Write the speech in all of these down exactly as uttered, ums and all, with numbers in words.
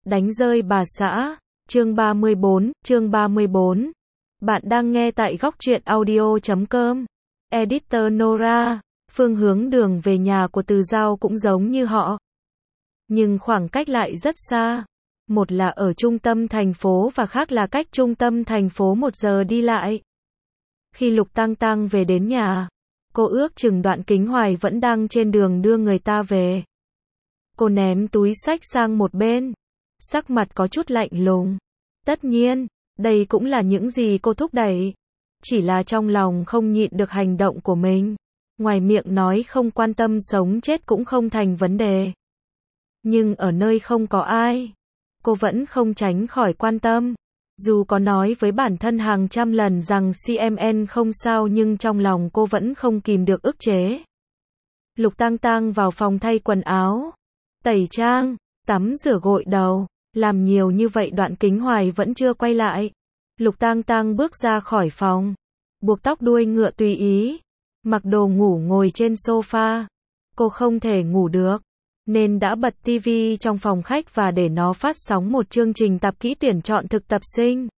Đánh rơi bà xã, chương ba mươi bốn, chương ba mươi bốn. Bạn đang nghe tại góc truyện audio chấm com. Editor Nora, phương hướng đường về nhà của Từ Dao cũng giống như họ. Nhưng khoảng cách lại rất xa. Một là ở trung tâm thành phố và khác là cách trung tâm thành phố một giờ đi lại. Khi Lục Tang Tang về đến nhà, cô ước chừng Đoạn Kính Hoài vẫn đang trên đường đưa người ta về. Cô ném túi xách sang một bên, sắc mặt có chút lạnh lùng. Tất nhiên, đây cũng là những gì cô thúc đẩy. Chỉ là trong lòng không nhịn được hành động của mình. Ngoài miệng nói không quan tâm sống chết cũng không thành vấn đề. Nhưng ở nơi không có ai, cô vẫn không tránh khỏi quan tâm. Dù có nói với bản thân hàng trăm lần rằng xê em en không sao nhưng trong lòng cô vẫn không kìm được ức chế. Lục Tang Tang vào phòng thay quần áo, tẩy trang, tắm rửa gội đầu. Làm nhiều như vậy Đoạn Kính Hoài vẫn chưa quay lại. Lục Tang Tang bước ra khỏi phòng, buộc tóc đuôi ngựa tùy ý, mặc đồ ngủ ngồi trên sofa. Cô không thể ngủ được, nên đã bật tivi trong phòng khách và để nó phát sóng một chương trình tập kỹ tuyển chọn thực tập sinh.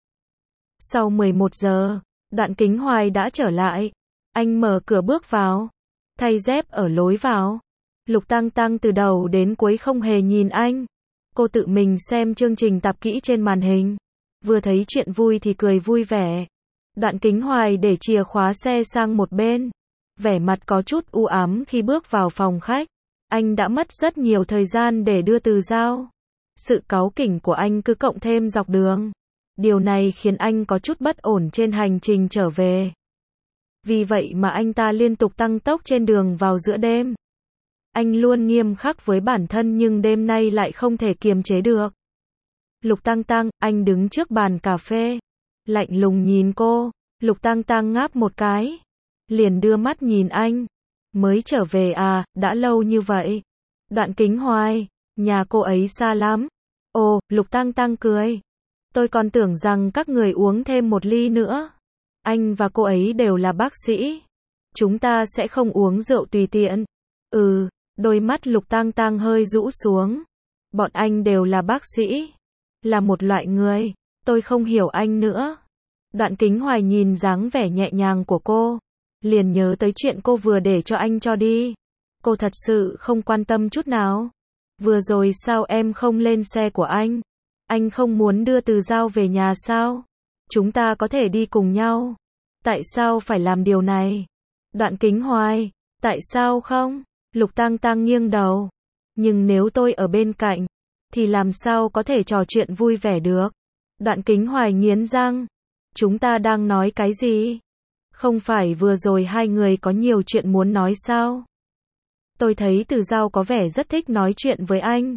Sau mười một giờ, Đoạn Kính Hoài đã trở lại. Anh mở cửa bước vào, thay dép ở lối vào. Lục Tang Tang từ đầu đến cuối không hề nhìn anh. Cô tự mình xem chương trình tập kỹ trên màn hình. Vừa thấy chuyện vui thì cười vui vẻ. Đoạn Kính Hoài để chìa khóa xe sang một bên, vẻ mặt có chút u ám khi bước vào phòng khách. Anh đã mất rất nhiều thời gian để đưa Từ Dao. Sự cáu kỉnh của anh cứ cộng thêm dọc đường. Điều này khiến anh có chút bất ổn trên hành trình trở về. Vì vậy mà anh ta liên tục tăng tốc trên đường vào giữa đêm. Anh luôn nghiêm khắc với bản thân nhưng đêm nay lại không thể kiềm chế được. Lục Tang Tang, anh đứng trước bàn cà phê, lạnh lùng nhìn cô. Lục Tang Tang ngáp một cái, liền đưa mắt nhìn anh. Mới trở về à, đã lâu như vậy. Đoạn Kính Hoài, nhà cô ấy xa lắm. Ồ, Lục Tang Tang cười. Tôi còn tưởng rằng các người uống thêm một ly nữa. Anh và cô ấy đều là bác sĩ. Chúng ta sẽ không uống rượu tùy tiện. Ừ. Đôi mắt Lục Tang Tang hơi rũ xuống. Bọn anh đều là bác sĩ, là một loại người. Tôi không hiểu anh nữa. Đoạn Kính Hoài nhìn dáng vẻ nhẹ nhàng của cô, liền nhớ tới chuyện cô vừa để cho anh cho đi. Cô thật sự không quan tâm chút nào. Vừa rồi sao em không lên xe của anh? Anh không muốn đưa Từ Dao về nhà sao? Chúng ta có thể đi cùng nhau. Tại sao phải làm điều này? Đoạn Kính Hoài, tại sao không? Lục Tang Tang nghiêng đầu. Nhưng nếu tôi ở bên cạnh, thì làm sao có thể trò chuyện vui vẻ được? Đoạn Kính Hoài nghiến răng. Chúng ta đang nói cái gì? Không phải vừa rồi hai người có nhiều chuyện muốn nói sao? Tôi thấy Từ Dao có vẻ rất thích nói chuyện với anh.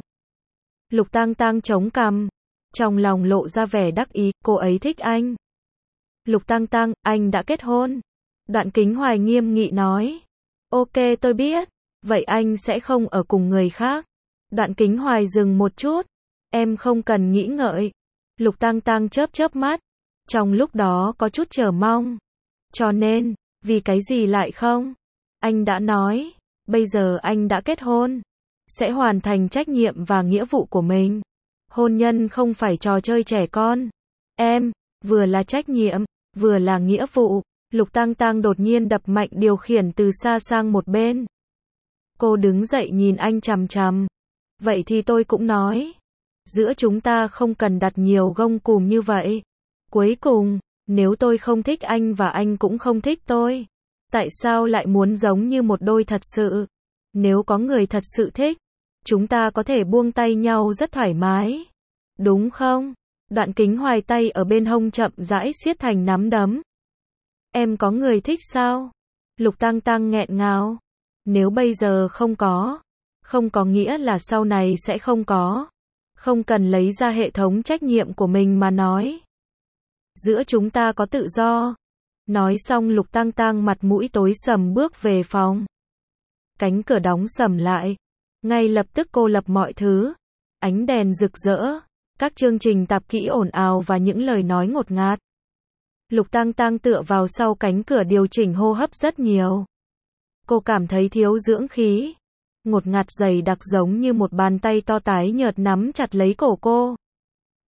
Lục Tang Tang chống cằm, trong lòng lộ ra vẻ đắc ý, cô ấy thích anh. Lục Tang Tang, anh đã kết hôn. Đoạn Kính Hoài nghiêm nghị nói. Ok, tôi biết. Vậy anh sẽ không ở cùng người khác. Đoạn Kính Hoài dừng một chút. Em không cần nghĩ ngợi. Lục Tang Tang chớp chớp mắt. Trong lúc đó có chút chờ mong. Cho nên, vì cái gì lại không? Anh đã nói, bây giờ anh đã kết hôn. Sẽ hoàn thành trách nhiệm và nghĩa vụ của mình. Hôn nhân không phải trò chơi trẻ con. Em, vừa là trách nhiệm, vừa là nghĩa vụ. Lục Tang Tang đột nhiên đập mạnh điều khiển từ xa sang một bên. Cô đứng dậy nhìn anh chằm chằm. Vậy thì tôi cũng nói. Giữa chúng ta không cần đặt nhiều gông cùm như vậy. Cuối cùng, nếu tôi không thích anh và anh cũng không thích tôi, tại sao lại muốn giống như một đôi thật sự? Nếu có người thật sự thích, chúng ta có thể buông tay nhau rất thoải mái. Đúng không? Đoạn Kính Hoài tay ở bên hông chậm rãi siết thành nắm đấm. Em có người thích sao? Lục Tang Tang nghẹn ngào. Nếu bây giờ không có, không có nghĩa là sau này sẽ không có. Không cần lấy ra hệ thống trách nhiệm của mình mà nói. Giữa chúng ta có tự do. Nói xong Lục Tang Tang mặt mũi tối sầm bước về phòng. Cánh cửa đóng sầm lại. Ngay lập tức cô lập mọi thứ. Ánh đèn rực rỡ, các chương trình tạp kỹ ồn ào và những lời nói ngột ngạt. Lục Tang Tang tựa vào sau cánh cửa điều chỉnh hô hấp rất nhiều. Cô cảm thấy thiếu dưỡng khí. Ngột ngạt dày đặc giống như một bàn tay to tái nhợt nắm chặt lấy cổ cô.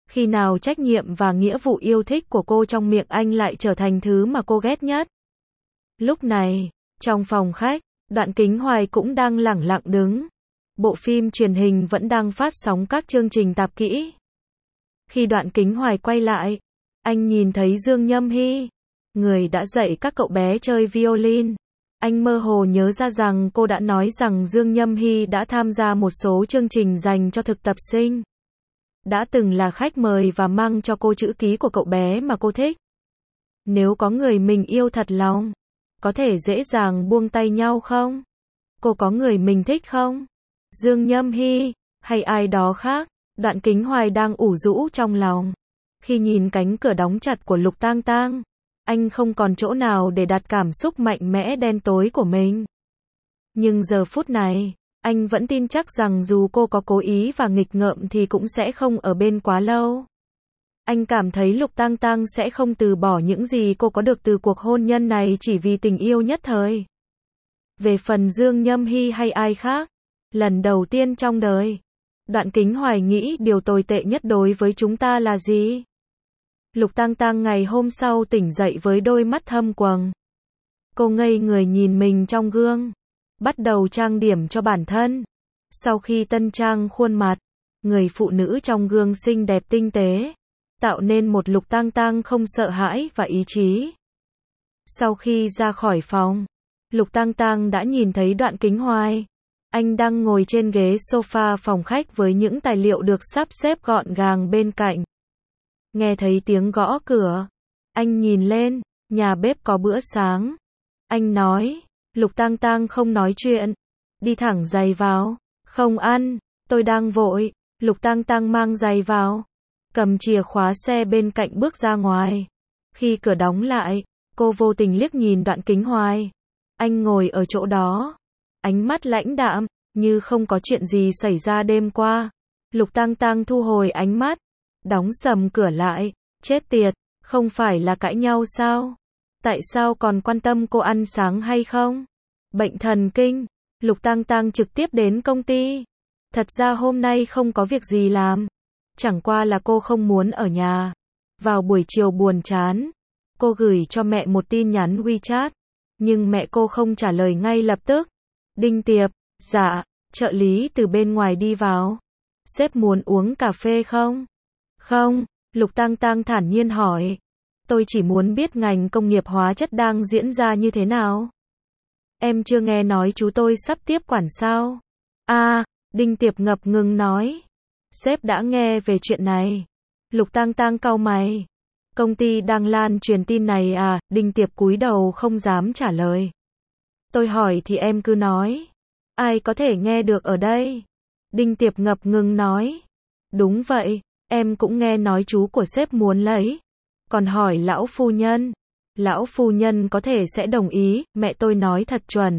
Khi nào trách nhiệm và nghĩa vụ yêu thích của cô trong miệng anh lại trở thành thứ mà cô ghét nhất? Lúc này, trong phòng khách, Đoạn Kính Hoài cũng đang lẳng lặng đứng. Bộ phim truyền hình vẫn đang phát sóng các chương trình tạp kỹ. Khi Đoạn Kính Hoài quay lại, anh nhìn thấy Dương Nhâm Hy, người đã dạy các cậu bé chơi violin. Anh mơ hồ nhớ ra rằng cô đã nói rằng Dương Nhâm Hy đã tham gia một số chương trình dành cho thực tập sinh. Đã từng là khách mời và mang cho cô chữ ký của cậu bé mà cô thích. Nếu có người mình yêu thật lòng, có thể dễ dàng buông tay nhau không? Cô có người mình thích không? Dương Nhâm Hy, hay ai đó khác? Đoạn Kính Hoài đang ủ rũ trong lòng. Khi nhìn cánh cửa đóng chặt của Lục Tang Tang, anh không còn chỗ nào để đặt cảm xúc mạnh mẽ đen tối của mình. Nhưng giờ phút này, anh vẫn tin chắc rằng dù cô có cố ý và nghịch ngợm thì cũng sẽ không ở bên quá lâu. Anh cảm thấy Lục Tang Tang sẽ không từ bỏ những gì cô có được từ cuộc hôn nhân này chỉ vì tình yêu nhất thời. Về phần Dương Nhâm Hy hay ai khác, lần đầu tiên trong đời, Đoạn Kính Hoài nghĩ điều tồi tệ nhất đối với chúng ta là gì? Lục Tang Tang ngày hôm sau tỉnh dậy với đôi mắt thâm quầng. Cô ngây người nhìn mình trong gương, bắt đầu trang điểm cho bản thân. Sau khi tân trang khuôn mặt, người phụ nữ trong gương xinh đẹp tinh tế, tạo nên một Lục Tang Tang không sợ hãi và ý chí. Sau khi ra khỏi phòng, Lục Tang Tang đã nhìn thấy Đoạn Kính Hoài. Anh đang ngồi trên ghế sofa phòng khách với những tài liệu được sắp xếp gọn gàng bên cạnh. Nghe thấy tiếng gõ cửa, anh nhìn lên, nhà bếp có bữa sáng. Anh nói, Lục Tang Tang không nói chuyện, đi thẳng giày vào. Không ăn, tôi đang vội. Lục Tang Tang mang giày vào, cầm chìa khóa xe bên cạnh bước ra ngoài. Khi cửa đóng lại, cô vô tình liếc nhìn Đoạn Kính Hoài. Anh ngồi ở chỗ đó, ánh mắt lãnh đạm, như không có chuyện gì xảy ra đêm qua. Lục Tang Tang thu hồi ánh mắt, đóng sầm cửa lại. Chết tiệt, không phải là cãi nhau sao? Tại sao còn quan tâm cô ăn sáng hay không? Bệnh thần kinh. Lục Tang Tang trực tiếp đến công ty. Thật ra hôm nay không có việc gì làm. Chẳng qua là cô không muốn ở nhà. Vào buổi chiều buồn chán, cô gửi cho mẹ một tin nhắn WeChat. Nhưng mẹ cô không trả lời ngay lập tức. Đinh Tiệp, dạ, trợ lý từ bên ngoài đi vào. Sếp muốn uống cà phê không? Không, Lục Tang Tang thản nhiên hỏi. Tôi chỉ muốn biết ngành công nghiệp hóa chất đang diễn ra như thế nào. Em chưa nghe nói chú tôi sắp tiếp quản sao? À, Đinh Tiệp ngập ngừng nói. Sếp đã nghe về chuyện này. Lục Tang Tang cau mày. Công ty đang lan truyền tin này à? Đinh Tiệp cúi đầu không dám trả lời. Tôi hỏi thì em cứ nói. Ai có thể nghe được ở đây? Đinh Tiệp ngập ngừng nói. Đúng vậy, em cũng nghe nói chú của sếp muốn lấy. Còn hỏi lão phu nhân. Lão phu nhân có thể sẽ đồng ý, mẹ tôi nói thật chuẩn.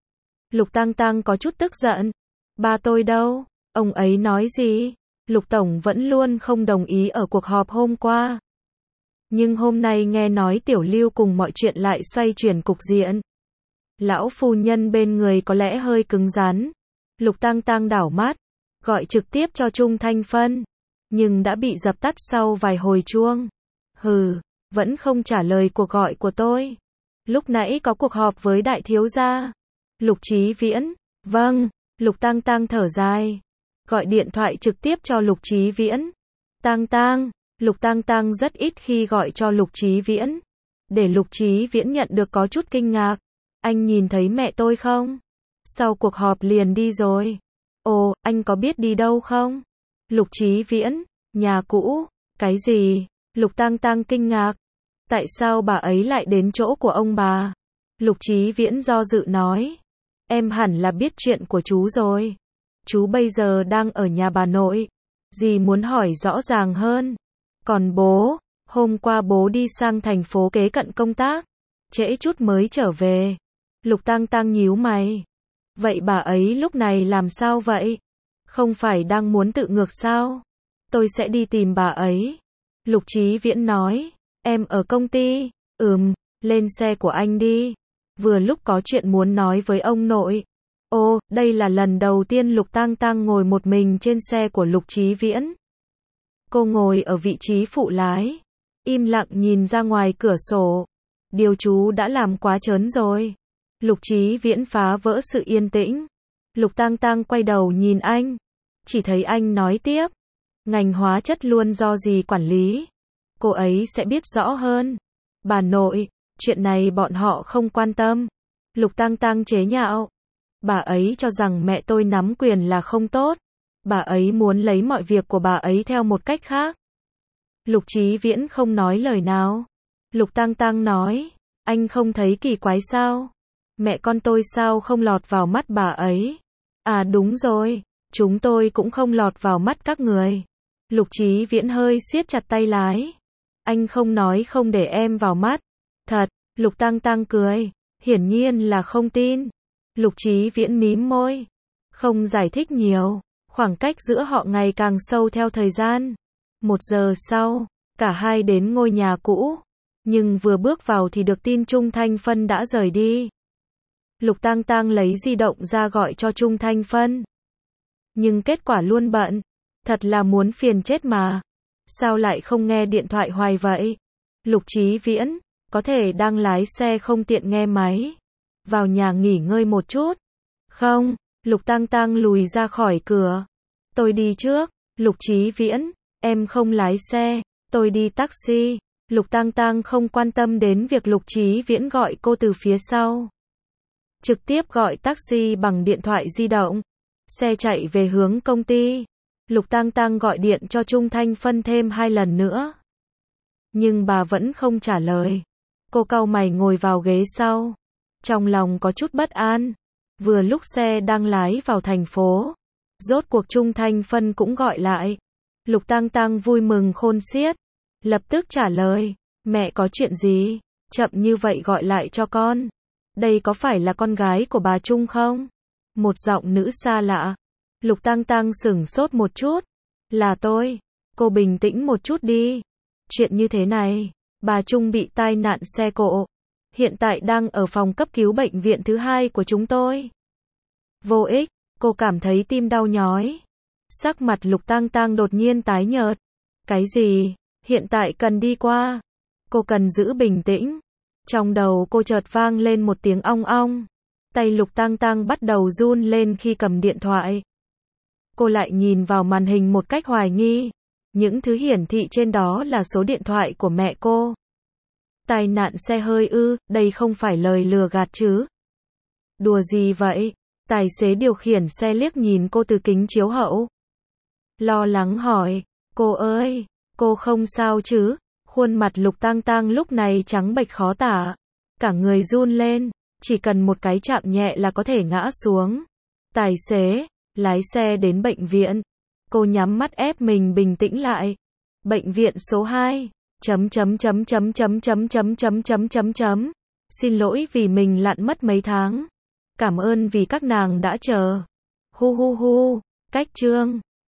Lục Tang Tang có chút tức giận. Ba tôi đâu? Ông ấy nói gì? Lục Tổng vẫn luôn không đồng ý ở cuộc họp hôm qua. Nhưng hôm nay nghe nói Tiểu Lưu cùng mọi chuyện lại xoay chuyển cục diện. Lão phu nhân bên người có lẽ hơi cứng rắn. Lục Tang Tang đảo mắt, gọi trực tiếp cho Trung Thanh Phân. Nhưng đã bị dập tắt sau vài hồi chuông. Hừ, vẫn không trả lời cuộc gọi của tôi. Lúc nãy có cuộc họp với đại thiếu gia. Lục Chí Viễn. Vâng, Lục Tang Tang thở dài. Gọi điện thoại trực tiếp cho Lục Chí Viễn. Tang Tang, Lục Tang Tang rất ít khi gọi cho Lục Chí Viễn. Để Lục Chí Viễn nhận được có chút kinh ngạc. Anh nhìn thấy mẹ tôi không? Sau cuộc họp liền đi rồi. Ồ, anh có biết đi đâu không? Lục Chí Viễn, nhà cũ. Cái gì? Lục Tang Tang kinh ngạc. Tại sao bà ấy lại đến chỗ của ông bà? Lục Chí Viễn do dự nói. Em hẳn là biết chuyện của chú rồi. Chú bây giờ đang ở nhà bà nội. Dì muốn hỏi rõ ràng hơn. Còn bố, hôm qua bố đi sang thành phố kế cận công tác. Trễ chút mới trở về. Lục Tang Tang nhíu mày. Vậy bà ấy lúc này làm sao vậy? Không phải đang muốn tự ngược sao? Tôi sẽ đi tìm bà ấy. Lục Chí Viễn nói. Em ở công ty. Ừm, lên xe của anh đi. Vừa lúc có chuyện muốn nói với ông nội. Ô, đây là lần đầu tiên Lục Tang Tang ngồi một mình trên xe của Lục Chí Viễn. Cô ngồi ở vị trí phụ lái, im lặng nhìn ra ngoài cửa sổ. Điều chú đã làm quá trớn rồi. Lục Chí Viễn phá vỡ sự yên tĩnh. Lục Tang Tang quay đầu nhìn anh. Chỉ thấy anh nói tiếp. Ngành hóa chất luôn do dì quản lý. Cô ấy sẽ biết rõ hơn. Bà nội, chuyện này bọn họ không quan tâm. Lục Tang Tang chế nhạo. Bà ấy cho rằng mẹ tôi nắm quyền là không tốt. Bà ấy muốn lấy mọi việc của bà ấy theo một cách khác. Lục Chí Viễn không nói lời nào. Lục Tang Tang nói, anh không thấy kỳ quái sao? Mẹ con tôi sao không lọt vào mắt bà ấy? À đúng rồi, chúng tôi cũng không lọt vào mắt các người. Lục Chí Viễn hơi siết chặt tay lái. Anh không nói không để em vào mắt. Thật, Lục Tang Tang cười, hiển nhiên là không tin. Lục Chí Viễn mím môi, không giải thích nhiều. Khoảng cách giữa họ ngày càng sâu theo thời gian. Một giờ sau, cả hai đến ngôi nhà cũ. Nhưng vừa bước vào thì được tin Trung Thanh Phân đã rời đi. Lục Tang Tang lấy di động ra gọi cho Trung Thanh Phân. Nhưng kết quả luôn bận. Thật là muốn phiền chết mà. Sao lại không nghe điện thoại hoài vậy? Lục Chí Viễn, có thể đang lái xe không tiện nghe máy. Vào nhà nghỉ ngơi một chút. Không, Lục Tang Tang lùi ra khỏi cửa. Tôi đi trước. Lục Chí Viễn, em không lái xe, tôi đi taxi. Lục Tang Tang không quan tâm đến việc Lục Chí Viễn gọi cô từ phía sau. Trực tiếp gọi taxi bằng điện thoại di động. Xe chạy về hướng công ty. Lục Tang Tang gọi điện cho Trung Thanh Phân thêm hai lần nữa. Nhưng bà vẫn không trả lời. Cô cau mày ngồi vào ghế sau. Trong lòng có chút bất an. Vừa lúc xe đang lái vào thành phố. Rốt cuộc Trung Thanh Phân cũng gọi lại. Lục Tang Tang vui mừng khôn xiết. Lập tức trả lời. Mẹ có chuyện gì? Chậm như vậy gọi lại cho con. Đây có phải là con gái của bà Trung không? Một giọng nữ xa lạ. Lục Tang Tang sửng sốt một chút. Là tôi. Cô bình tĩnh một chút đi. Chuyện như thế này. Bà Trung bị tai nạn xe cộ. Hiện tại đang ở phòng cấp cứu bệnh viện thứ hai của chúng tôi. Vô ích. Cô cảm thấy tim đau nhói. Sắc mặt Lục Tang Tang đột nhiên tái nhợt. Cái gì? Hiện tại cần đi qua. Cô cần giữ bình tĩnh. Trong đầu cô chợt vang lên một tiếng ong ong. Tay Lục Tang Tang bắt đầu run lên khi cầm điện thoại. Cô lại nhìn vào màn hình một cách hoài nghi. Những thứ hiển thị trên đó là số điện thoại của mẹ cô. Tai nạn xe hơi ư, đây không phải lời lừa gạt chứ? Đùa gì vậy? Tài xế điều khiển xe liếc nhìn cô từ kính chiếu hậu. Lo lắng hỏi, cô ơi, cô không sao chứ? Khuôn mặt Lục Tang Tang lúc này trắng bệch khó tả. Cả người run lên, chỉ cần một cái chạm nhẹ là có thể ngã xuống. Tài xế, lái xe đến bệnh viện. Cô nhắm mắt ép mình bình tĩnh lại. Bệnh viện số hai. Chấm chấm chấm chấm chấm chấm chấm chấm chấm chấm chấm. Xin lỗi vì mình lặn mất mấy tháng. Cảm ơn vì các nàng đã chờ. Hu hu hu, cách chương